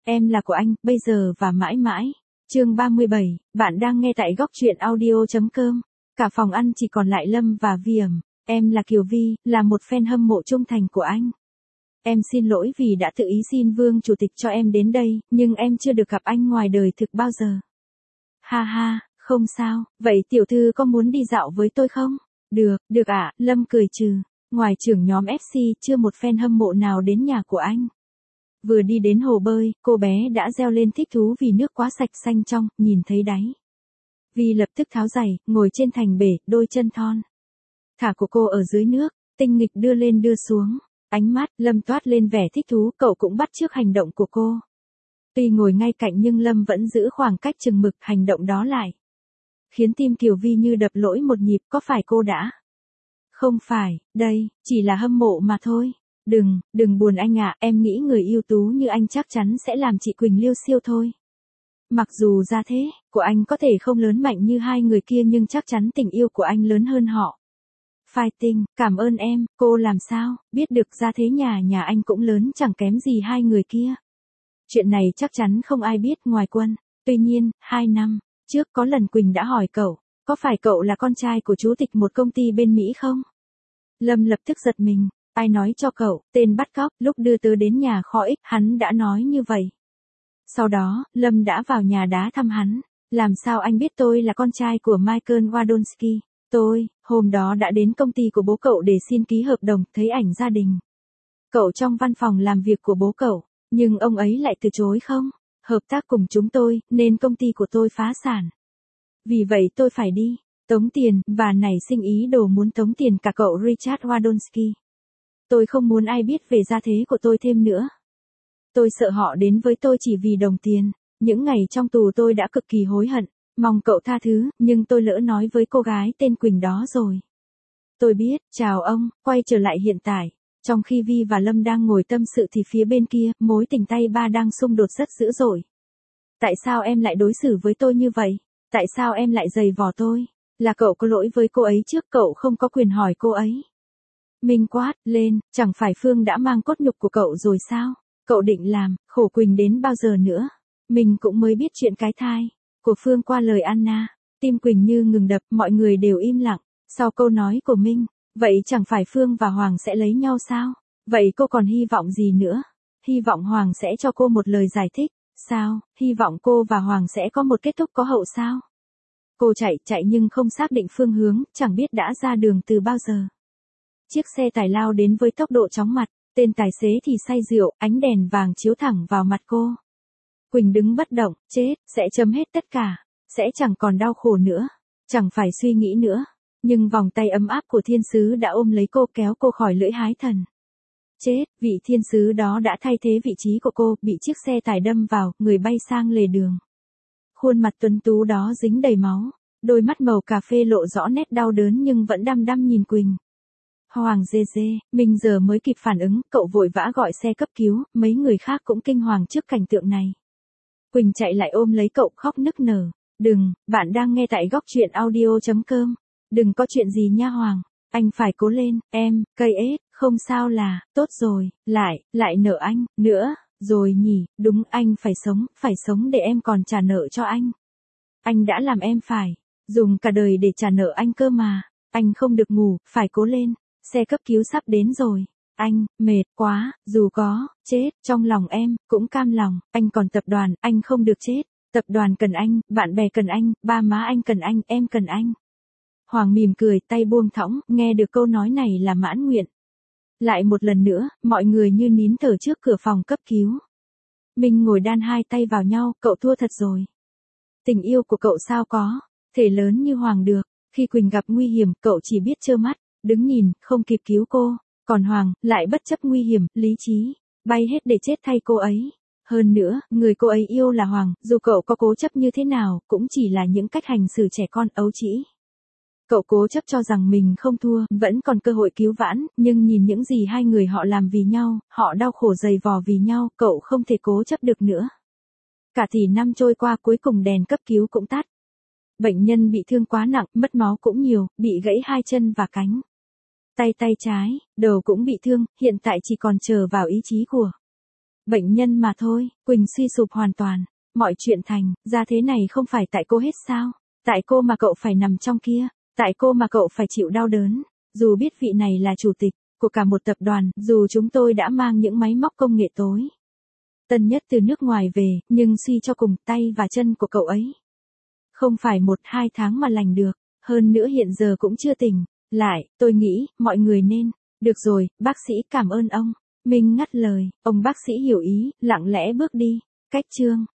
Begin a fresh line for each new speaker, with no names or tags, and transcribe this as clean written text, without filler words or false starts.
Em là của anh, bây giờ và mãi mãi. Chương 37, bạn đang nghe tại góc truyện audio.com. Cả phòng ăn chỉ còn lại Lâm và Vi ẩm. Em là Kiều Vi, là một fan hâm mộ trung thành của anh. Em xin lỗi vì đã tự ý xin Vương Chủ tịch cho em đến đây, nhưng em chưa được gặp anh ngoài đời thực bao giờ. Ha ha, không sao, vậy tiểu thư có muốn đi dạo với tôi không? Được ạ, Lâm cười trừ. Ngoài trưởng nhóm FC, chưa một fan hâm mộ nào đến nhà của anh. Vừa đi đến hồ bơi, cô bé đã reo lên thích thú vì nước quá sạch xanh trong, nhìn thấy đáy. Vi lập tức tháo giày, ngồi trên thành bể, đôi chân thon thả của cô ở dưới nước, tinh nghịch đưa lên đưa xuống. Ánh mắt Lâm toát lên vẻ thích thú, cậu cũng bắt chước hành động của cô. Tuy ngồi ngay cạnh nhưng Lâm vẫn giữ khoảng cách chừng mực, hành động đó lại khiến tim Kiều Vi như đập lỗi một nhịp. Có phải cô đã? Không phải, đây, chỉ là hâm mộ mà thôi. Đừng buồn anh ạ, em nghĩ người ưu tú như anh chắc chắn sẽ làm chị Quỳnh liêu xiêu thôi. Mặc dù gia thế của anh có thể không lớn mạnh như hai người kia nhưng chắc chắn tình yêu của anh lớn hơn họ. Fighting, cảm ơn em, cô làm sao biết được gia thế nhà anh cũng lớn chẳng kém gì hai người kia. Chuyện này chắc chắn không ai biết ngoài Quân. Tuy nhiên, 2 năm trước có lần Quỳnh đã hỏi cậu, có phải cậu là con trai của chủ tịch một công ty bên Mỹ không? Lâm lập tức giật mình. Ai nói cho cậu, tên bắt cóc, lúc đưa tớ đến nhà kho X, hắn đã nói như vậy. Sau đó, Lâm đã vào nhà đá thăm hắn. Làm sao anh biết tôi là con trai của Michael Wadonsky? Tôi, hôm đó đã đến công ty của bố cậu để xin ký hợp đồng, thấy ảnh gia đình cậu trong văn phòng làm việc của bố cậu, nhưng ông ấy lại từ chối không hợp tác cùng chúng tôi, nên công ty của tôi phá sản. Vì vậy tôi phải đi tống tiền, và nảy sinh ý đồ muốn tống tiền cả cậu Richard Wadonsky. Tôi không muốn ai biết về gia thế của tôi thêm nữa. Tôi sợ họ đến với tôi chỉ vì đồng tiền. Những ngày trong tù tôi đã cực kỳ hối hận, mong cậu tha thứ, nhưng tôi lỡ nói với cô gái tên Quỳnh đó rồi. Tôi biết, chào ông, quay trở lại hiện tại. Trong khi Vi và Lâm đang ngồi tâm sự thì phía bên kia, mối tình tay ba đang xung đột rất dữ dội. Tại sao em lại đối xử với tôi như vậy? Tại sao em lại giày vò tôi? Là cậu có lỗi với cô ấy trước, cậu không có quyền hỏi cô ấy. Minh quát lên, chẳng phải Phương đã mang cốt nhục của cậu rồi sao? Cậu định làm khổ Quỳnh đến bao giờ nữa? Mình cũng mới biết chuyện cái thai của Phương qua lời Anna. Tim Quỳnh như ngừng đập, mọi người đều im lặng. Sau câu nói của Minh, vậy chẳng phải Phương và Hoàng sẽ lấy nhau sao? Vậy cô còn hy vọng gì nữa? Hy vọng Hoàng sẽ cho cô một lời giải thích, sao? Hy vọng cô và Hoàng sẽ có một kết thúc có hậu sao? Cô chạy nhưng không xác định phương hướng, chẳng biết đã ra đường từ bao giờ. Chiếc xe tải lao đến với tốc độ chóng mặt, tên tài xế thì say rượu, ánh đèn vàng chiếu thẳng vào mặt cô. Quỳnh đứng bất động, chết, sẽ chấm hết tất cả, sẽ chẳng còn đau khổ nữa, chẳng phải suy nghĩ nữa. Nhưng vòng tay ấm áp của thiên sứ đã ôm lấy cô, kéo cô khỏi lưỡi hái thần. Chết, vị thiên sứ đó đã thay thế vị trí của cô, bị chiếc xe tải đâm vào, người bay sang lề đường. Khuôn mặt tuấn tú đó dính đầy máu, đôi mắt màu cà phê lộ rõ nét đau đớn nhưng vẫn đăm đăm nhìn Quỳnh. Hoàng dê, mình giờ mới kịp phản ứng, cậu vội vã gọi xe cấp cứu, mấy người khác cũng kinh hoàng trước cảnh tượng này. Quỳnh chạy lại ôm lấy cậu khóc nức nở. Bạn đang nghe tại góc truyện audio.com. Đừng có chuyện gì nha Hoàng, anh phải cố lên, em, cây ếch, không sao là, tốt rồi, lại nợ anh, nữa, rồi nhỉ, đúng anh phải sống để em còn trả nợ cho anh. Anh đã làm em phải dùng cả đời để trả nợ anh cơ mà, anh không được ngủ, phải cố lên, xe cấp cứu sắp đến rồi. Anh, mệt quá, dù có chết, trong lòng em, cũng cam lòng, anh còn tập đoàn, anh không được chết, tập đoàn cần anh, bạn bè cần anh, ba má anh cần anh, em cần anh. Hoàng mỉm cười, tay buông thõng, nghe được câu nói này là mãn nguyện. Lại một lần nữa, mọi người như nín thở trước cửa phòng cấp cứu. Minh ngồi đan hai tay vào nhau, cậu thua thật rồi. Tình yêu của cậu sao có thể lớn như Hoàng được, khi Quỳnh gặp nguy hiểm, cậu chỉ biết trơ mắt, đứng nhìn, không kịp cứu cô. Còn Hoàng, lại bất chấp nguy hiểm, lý trí, bay hết để chết thay cô ấy. Hơn nữa, người cô ấy yêu là Hoàng, dù cậu có cố chấp như thế nào, cũng chỉ là những cách hành xử trẻ con ấu trĩ. Cậu cố chấp cho rằng mình không thua, vẫn còn cơ hội cứu vãn, nhưng nhìn những gì hai người họ làm vì nhau, họ đau khổ dày vò vì nhau, cậu không thể cố chấp được nữa. Cả tỷ năm trôi qua, cuối cùng đèn cấp cứu cũng tắt. Bệnh nhân bị thương quá nặng, mất máu cũng nhiều, bị gãy 2 chân và cánh. Tay trái, đầu cũng bị thương, hiện tại chỉ còn chờ vào ý chí của Bệnh nhân mà thôi, Quỳnh suy sụp hoàn toàn. Mọi chuyện thành, ra thế này không phải tại cô hết sao? Tại cô mà cậu phải nằm trong kia, tại cô mà cậu phải chịu đau đớn. Dù biết vị này là chủ tịch của cả một tập đoàn, dù chúng tôi đã mang những máy móc công nghệ tối tân nhất từ nước ngoài về, nhưng suy cho cùng tay và chân của cậu ấy không phải 1-2 tháng mà lành được, hơn nữa hiện giờ cũng chưa tỉnh lại, tôi nghĩ, mọi người nên. Được rồi, bác sĩ cảm ơn ông. Minh ngắt lời, ông bác sĩ hiểu ý, lặng lẽ bước đi. Cách chương